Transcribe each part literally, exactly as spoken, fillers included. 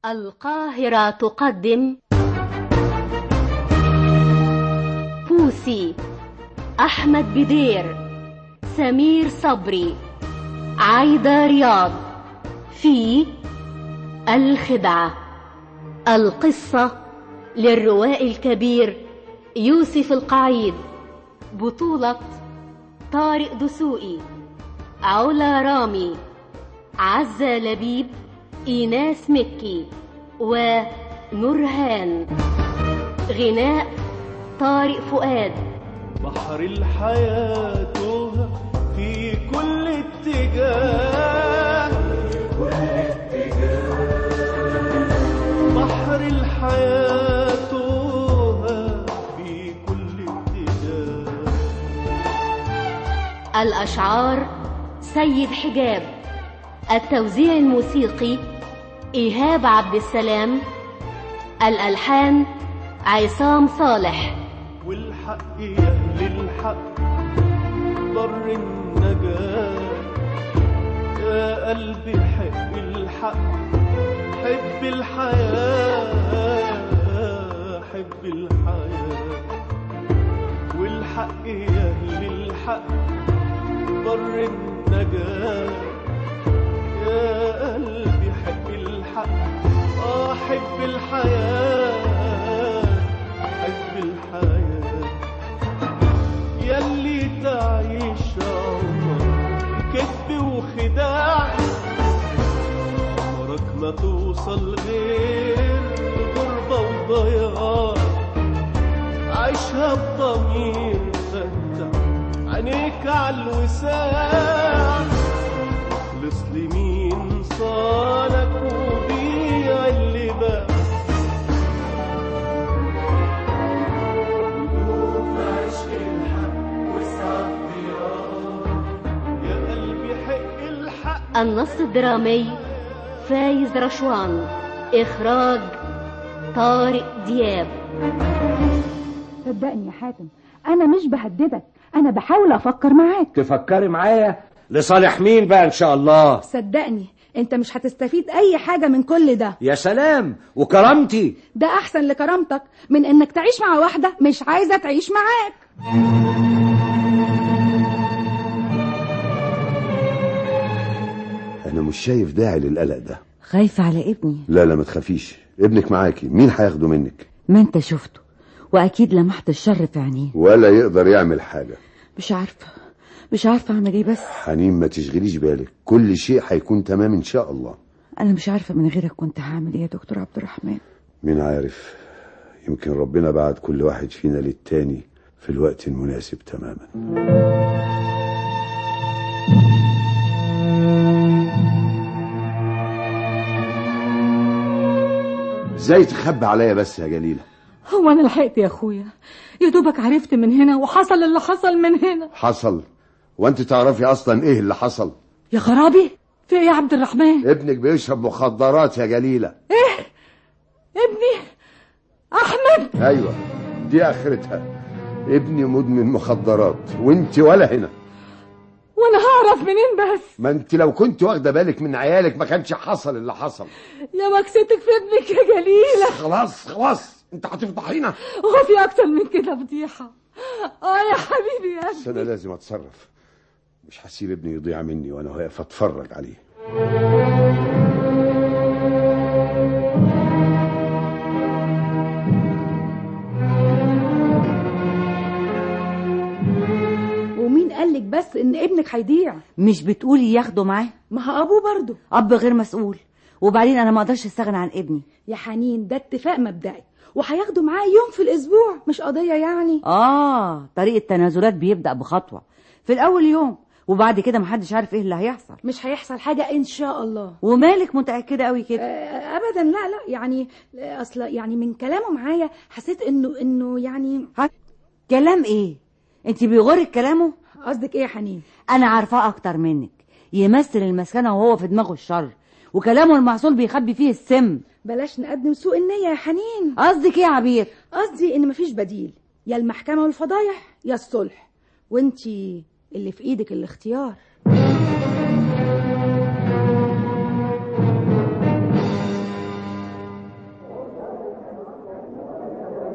القاهرة تقدم بوسي، أحمد بدير، سمير صبري، عايدة رياض في الخدعة. القصة للروائي الكبير يوسف القعيد، بطولة طارق دسوقي، علا رامي، عزة لبيب، إيناس مكي ونورهان. غناء طارق فؤاد. بحر الحياة توه في كل اتجاه، كل اتجاه. بحر الحياة توه في كل اتجاه. الأشعار سيد حجاب، التوزيع الموسيقي إيهاب عبد السلام، الألحان عصام صالح. والحق يا أهل الحق بر النجاة، يا قلبي حب الحق، حب الحياة، حب الحياة. والحق يا أهل الحق بر النجاة، يا قلبي حب الحق، آه حب الحياة، حب الحياة. ياللي تعيش عمرك كذب وخداع، عمرك ما توصل غير غربة وضياع. عيشها بضمير فتح عينيك عالوساع، اخلص لمين صالك وبيع اللي باع. وقوف عشق الحق واسعى الضياع، يا قلبي حق الحق. النص الدرامي فايز رشوان، إخراج طارق دياب. صدقني يا حاتم، أنا مش بهددك، أنا بحاول أفكر معاك. تفكري معايا لصالح مين بقى إن شاء الله؟ صدقني أنت مش هتستفيد أي حاجة من كل ده. يا سلام، وكرامتي ده أحسن لكرامتك من إنك تعيش مع واحدة مش عايزة تعيش معاك. أنا مش شايف داعي للقلق ده. خايفة على ابني. لا لا ما تخافيش، ابنك معاكي، مين هياخده منك؟ ما انت شفته واكيد لمحت الشر في عينيه. ولا يقدر يعمل حاجة. مش عارفة مش عارفة اعمل ايه. بس حنين ما تشغليش بالك، كل شيء هيكون تمام ان شاء الله. انا مش عارفة من غيرك كنت هعمل ايه يا دكتور عبد الرحمن. مين عارف، يمكن ربنا بعت كل واحد فينا للتاني في الوقت المناسب تماما. ازاي تخبي عليا بس يا جليلة؟ هو أنا لحقت يا أخويا؟ يا دوبك عرفت من هنا وحصل اللي حصل من هنا. حصل؟ وانت تعرفي اصلا ايه اللي حصل؟ يا خرابي، في ايه يا عبد الرحمن؟ ابنك بيشرب مخدرات يا جليلة. ايه؟ ابني احمد؟ ايوه دي اخرتها، ابني مدمن مخدرات وانت ولا هنا. وانا هعرف منين بس؟ ما انت لو كنت واخده بالك من عيالك ما كانش حصل اللي حصل. يا مكستك في ابنك يا جليلة. خلاص خلاص انت هتفضحينا. هو في اكتر من كده فضيحة؟ اه يا حبيبي يا بس انا لازم اتصرف، مش هسيب ابني يضيع مني وانا واقف اتفرج عليه. ومين قالك بس ان ابنك هيضيع؟ مش بتقولي ياخده معاه؟ ما هو ابوه برضه اب غير مسؤول، وبعدين انا ما اقدرش استغنى عن ابني. يا حنين ده اتفاق مبدئي، وهياخده معاه يوم في الاسبوع، مش قضية يعني. اه طريق التنازلات بيبدأ بخطوة، في الاول يوم وبعد كده محدش عارف ايه اللي هيحصل. مش هيحصل حاجة ان شاء الله. ومالك متأكدة قوي كده؟ آه ابدا، لا لا يعني اصل يعني من كلامه معايا حسيت انه انه يعني. كلام ايه؟ انت بيغرك كلامه؟ قصدك ايه يا حنين؟ انا عارفاه اكتر منك، يمثل المسكنة وهو في دماغه الشر، وكلامه المعسول بيخبي فيه السم. بلاش نقدم سوء النية يا حنين. قصدك ايه يا عبير؟ قصدي ان مفيش بديل، يا المحكمة والفضايح يا الصلح، وانتي اللي في ايدك الاختيار.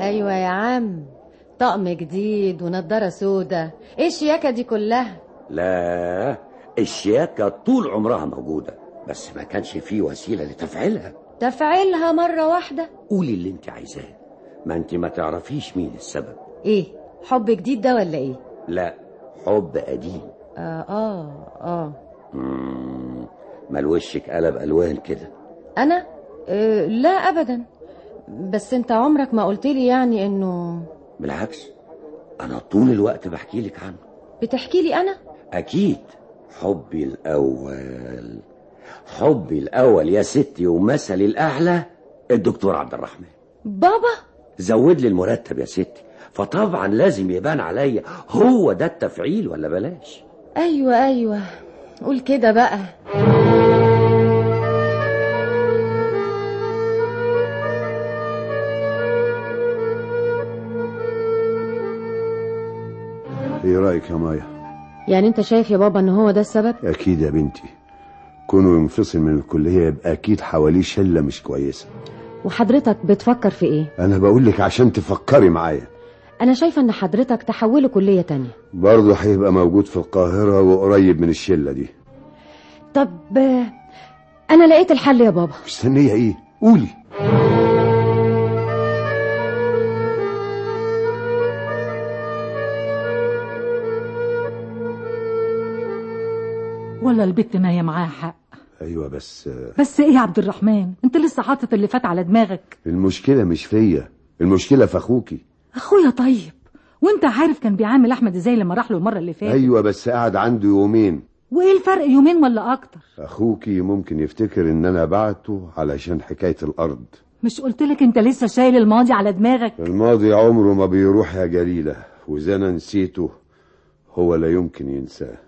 ايوه يا عم، طقم جديد ونضاره سودا، ايه الشياكه دي كلها؟ لا، الشياكة طول عمرها موجودة، بس ما كانش فيه وسيلة لتفعيلها. تفعيلها مره واحده؟ قولي اللي انت عايزاه، ما انت ما تعرفيش مين السبب. ايه، حب جديد ده ولا ايه؟ لا، حب قديم. اه اه اه مم، مال وشك قلب الوان كده؟ انا آه لا ابدا، بس انت عمرك ما قلت لي يعني انه. بالعكس، انا طول الوقت بحكي لك عنه. بتحكي لي انا؟ اكيد. حبي الاول، حبي الاول يا ستي ومثلي الاعلى الدكتور عبد الرحمن. بابا زود لي المرتب يا ستي، فطبعا لازم يبان عليا هو ده التفعيل ولا بلاش. ايوه ايوه، قول كده بقى. ايه رايك يا مايا؟ يعني انت شايف يا بابا ان هو ده السبب؟ اكيد يا بنتي، كونه ينفصل من الكليه يبقى اكيد حواليه شله مش كويسه. وحضرتك بتفكر في ايه؟ انا بقول لك عشان تفكري معايا. انا شايفه ان حضرتك تحوله كليه تانية. برضه هيبقى موجود في القاهره وقريب من الشله دي. طب انا لقيت الحل يا بابا. مستنيه ايه؟ قولي. ولا البت ناية معاها حق. ايوه بس بس ايه يا عبد الرحمن، انت لسه حاطط اللي فات على دماغك. المشكله مش فيا، المشكله في اخوكي. اخويا طيب، وانت عارف كان بيعامل احمد ازاي لما راح له المره اللي فاتت. ايوه بس قعد عنده يومين. وايه الفرق، يومين ولا اكتر؟ اخوكي ممكن يفتكر ان انا بعته علشان حكايه الارض. مش قلتلك انت لسه شايل الماضي على دماغك؟ الماضي عمره ما بيروح يا جليله، واذا انا نسيته هو لا يمكن ينساه.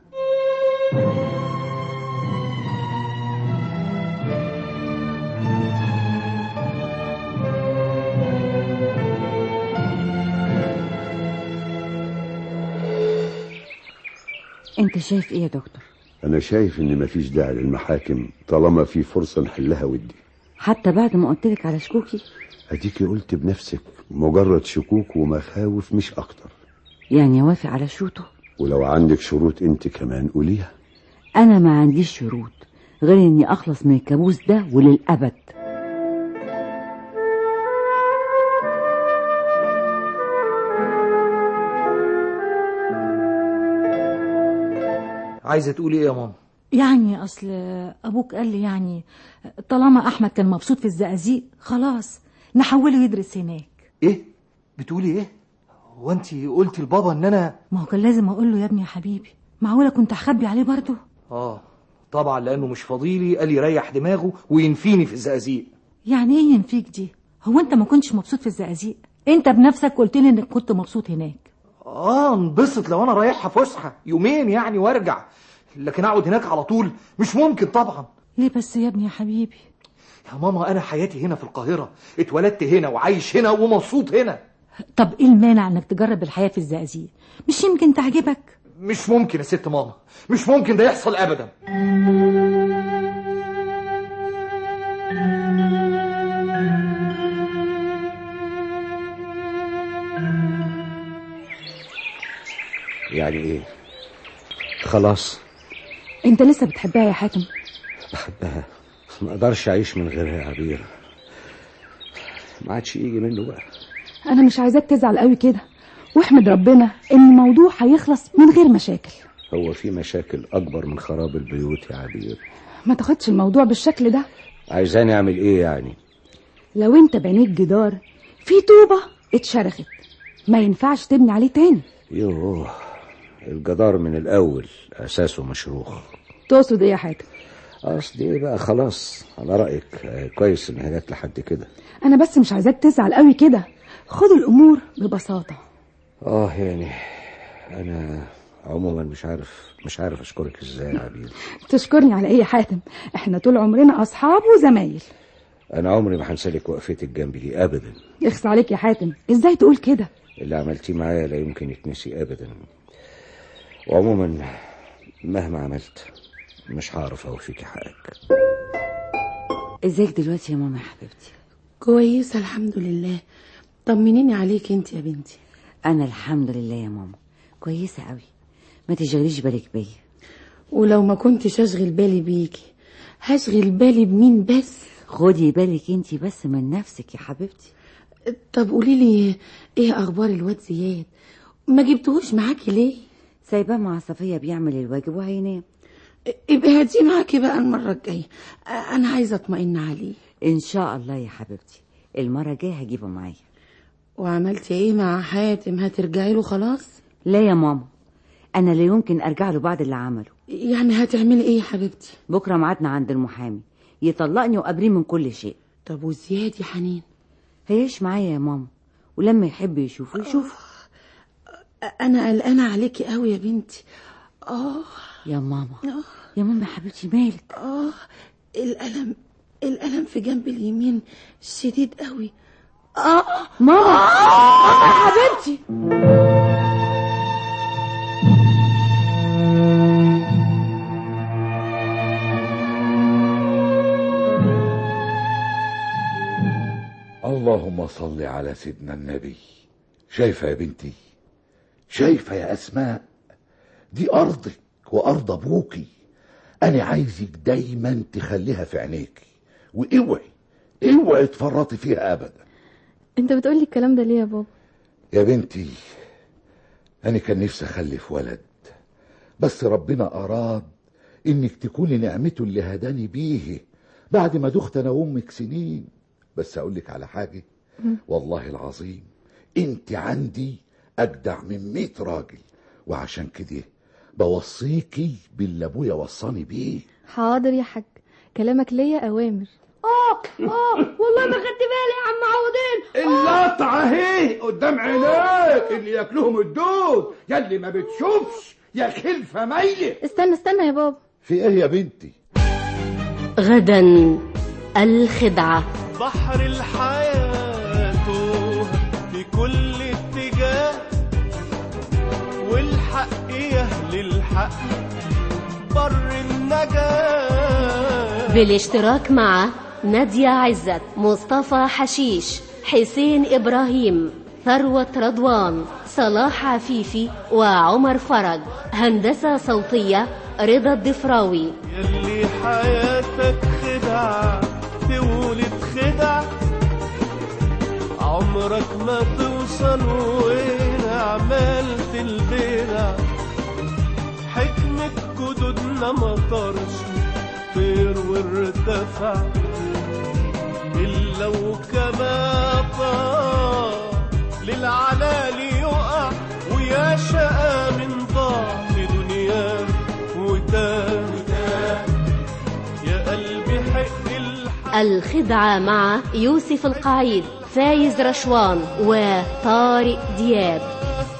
انت شايف ايه يا دكتور؟ انا شايف ان مفيش داعي للمحاكم طالما في فرصه نحلها ودي. حتى بعد ما قلتلك على شكوكي؟ اديكي قلت بنفسك مجرد شكوك ومخاوف مش اكتر. يعني يوافق على شروطه؟ ولو عندك شروط انت كمان قوليها. انا ما عنديش شروط غير اني اخلص من الكابوس ده وللابد. عايزه تقولي ايه يا ماما؟ يعني اصل ابوك قال لي يعني طالما احمد كان مبسوط في الزقازيق خلاص نحوله يدرس هناك. ايه بتقولي ايه؟ هو انت قلتي لبابا ان انا؟ ما هو كان لازم اقول له يا ابني يا حبيبي، معقوله كنت هخبي عليه برضه؟ اه طبعا، لانه مش فاضيلي، قال يريح دماغه وينفيني في الزقازيق. يعني ايه ينفيك دي؟ هو انت ما كنتش مبسوط في الزقازيق؟ انت بنفسك قلت لي انك كنت مبسوط هناك. اه انبسط لو انا رايحها فسحه يومين يعني وارجع، لكن اقعد هناك على طول مش ممكن طبعا. ليه بس يا ابني يا حبيبي؟ يا ماما انا حياتي هنا في القاهره، اتولدت هنا وعايش هنا ومبسوط هنا. طب ايه المانع انك تجرب الحياه في الزقازيق؟ مش يمكن تعجبك؟ مش ممكن يا ست ماما، مش ممكن ده يحصل ابدا. يعني ايه؟ خلاص. انت لسه بتحبها يا حاتم؟ بحبها، ما اقدرش اعيش من غيرها يا عبير، ما عادش يجي منه بقى. انا مش عايزاك تزعل قوي كده، واحمد ربنا ان الموضوع هيخلص من غير مشاكل. هو في مشاكل اكبر من خراب البيوت يا عبير؟ ما تاخدش الموضوع بالشكل ده. عايزاني اعمل ايه يعني؟ لو انت بنيت جدار في طوبة اتشرخت ما ينفعش تبني عليه تاني. يوه، الجدار من الاول اساسه مشروخ. تقصد ايه يا حاتم؟ قصدي ايه بقى؟ خلاص على رايك، كويس ان هي جت لحد كده. انا بس مش عايزاك تزعل قوي كده، خد الامور ببساطه. اه يعني انا عموما مش عارف مش عارف اشكرك ازاي يا عبير. تشكرني على ايه يا حاتم؟ احنا طول عمرنا اصحاب وزمايل. انا عمري ما هنسالك وقفتك جنبي دي ابدا. يخص عليك يا حاتم، ازاي تقول كده؟ اللي عملتيه معايا لا يمكن يتنسي ابدا، وعموما مهما عملت مش هعرف اوفيكي حقك. ازيك دلوقتي يا ماما يا حبيبتي؟ كويسه الحمد لله. طمنيني عليك انت يا بنتي. انا الحمد لله يا ماما كويسه قوي، ما تشغليش بالك بيا. ولو ما كنتش اشغل بالي بيكي هشغل بالي بمين بس؟ خدي بالك انت بس من نفسك يا حبيبتي. طب قولي لي ايه اخبار الواد زياد؟ ما جبتوش معاكي ليه؟ سايباه مع صفيه بيعمل الواجب وهينام. ابقى هاتيه معاكي بقى المره الجايه، انا عايزه اطمئن عليه. ان شاء الله يا حبيبتي، المره الجايه هجيبه معايا. وعملتي ايه مع حاتم؟ هترجعي له خلاص؟ لا يا ماما، انا لا يمكن ارجع له بعد اللي عمله. يعني هتعملي ايه يا حبيبتي؟ بكره ميعادنا عند المحامي، يطلقني وابريه من كل شيء. طب وزياد يا حنين؟ هيعيش معايا يا ماما، ولما يحب يشوفه يشوفه. انا قلقانه عليكي قوي يا بنتي. اه يا ماما أوه. يا ماما يا حبيبتي مالك؟ اه الالم الالم في جنب اليمين شديد قوي. اه ماما آه. آه. حبيبتي. اللهم صل على سيدنا النبي. شايفة يا بنتي؟ شايفة يا أسماء؟ دي أرضك وأرض أبوكي. أنا عايزك دايما تخليها في عينيكي، واوعي اوعي تفرطي فيها أبدا. انت بتقولي الكلام ده ليه يا بابا؟ يا بنتي أنا كان نفسي أخلف ولد، بس ربنا أراد إنك تكوني نعمته اللي هداني بيه بعد ما دخت أنا وأمك سنين. بس أقولك على حاجة، والله العظيم انت عندي أجدع من مية راجل، وعشان كده بوصيكي باللي أبويا وصاني بيه. حاضر يا حاج، كلامك ليا أوامر. اه اه والله ما خدت بالي يا عم عوضين. اللطعة اهي قدام عينيك اللي ياكلهم الدود، ياللي ما بتشوفش يا خلفة ميت. استنى استنى يا بابا. في ايه يا بنتي؟ غدا الخدعة. بحر الحياة في كل اتجاه، والحق يهل الحق بر النجاة. بالاشتراك مع نادية عزت، مصطفى حشيش، حسين إبراهيم، ثروة رضوان، صلاح عفيفي، وعمر فرج. هندسة صوتية رضا الدفراوي. يلي حياتك خدعة تولد خدع، عمرك ما توصل وين عملت البدع. حكمة جدودنا ما طارش طير وارتفع، إلا وكما طار للعلالي يقع، ويا شقى من ضاع في دنياه وتاه. يا قلبي حق الحق. الخدعة مع يوسف القعيد، فايز رشوان، وطارق دياب.